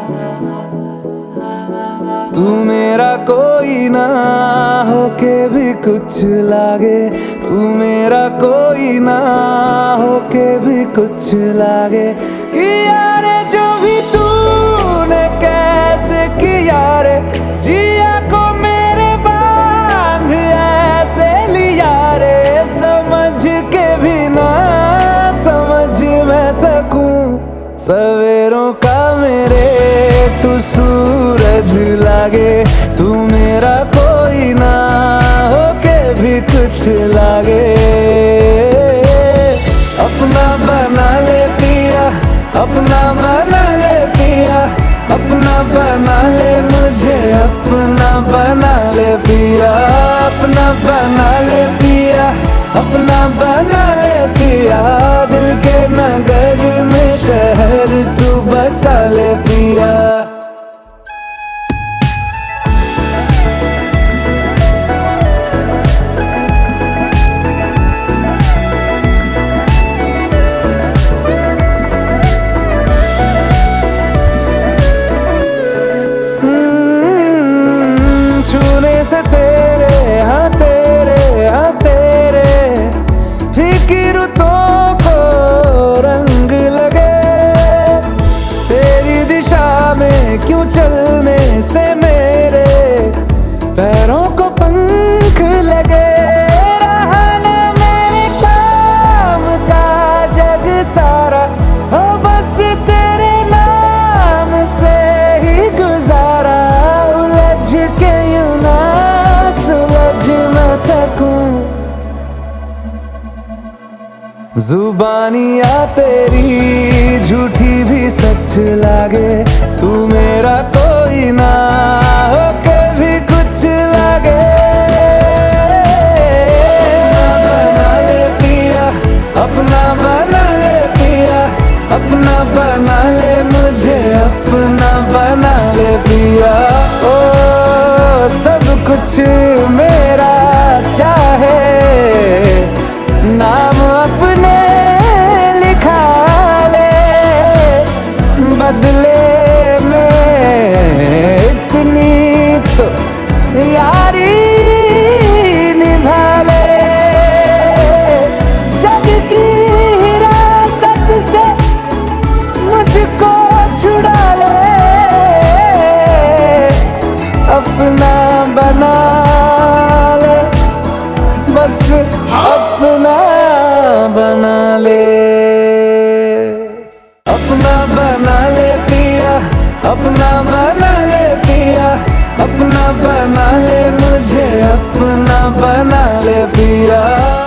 तू मेरा कोई ना होके भी कुछ लागे, तू मेरा कोई ना होके भी कुछ लागे। कि यारे जो भी तूने कैसे किया रे, जिया को मेरे बांध ऐसे लिया रे। समझ के भी ना समझ मैं सकूं सवेरों का मेरे तू सूरज लागे। तू मेरा कोई ना होके भी कुछ लागे। अपना बना ले पिया, अपना बना ले पिया, अपना बना ले मुझे, अपना बना ले पिया, अपना बना ले पिया, अपना बना ले पिया। दिल के नगर में शहर तू बसा ले पिया। छूने से तेरे हाँ तेरे हाँ तेरे फीकी रुतों को रंग लगे। तेरी दिशा में क्यों चलने से मेरे पैरों को पंख लगे। रहा ना मेरे काम का जग सारा, हो बस तेरे नाम से ही गुजारा। उलझ के यूं ना सुलझ ना सकूं, जुबानियाँ तेरी झूठी भी सच लागे। तू मेरा कोई ना होके भी कुछ लागे। अपना बना ले पिया, अपना बना ले पिया, अपना बना ले मुझे, अपना बना ले पिया। ओ सब कुछ मेरा चाहे, नाम अपने लिखा ले। बदले में इतनी तो यारी निभा ले। जग की हिरासत से मुझको छुड़ा ले। अपना बना ले, बस अपना बना ले। अपना बना ले पिया, अपना बना ले पिया, अपना बना ले मुझे, अपना बना ले पिया।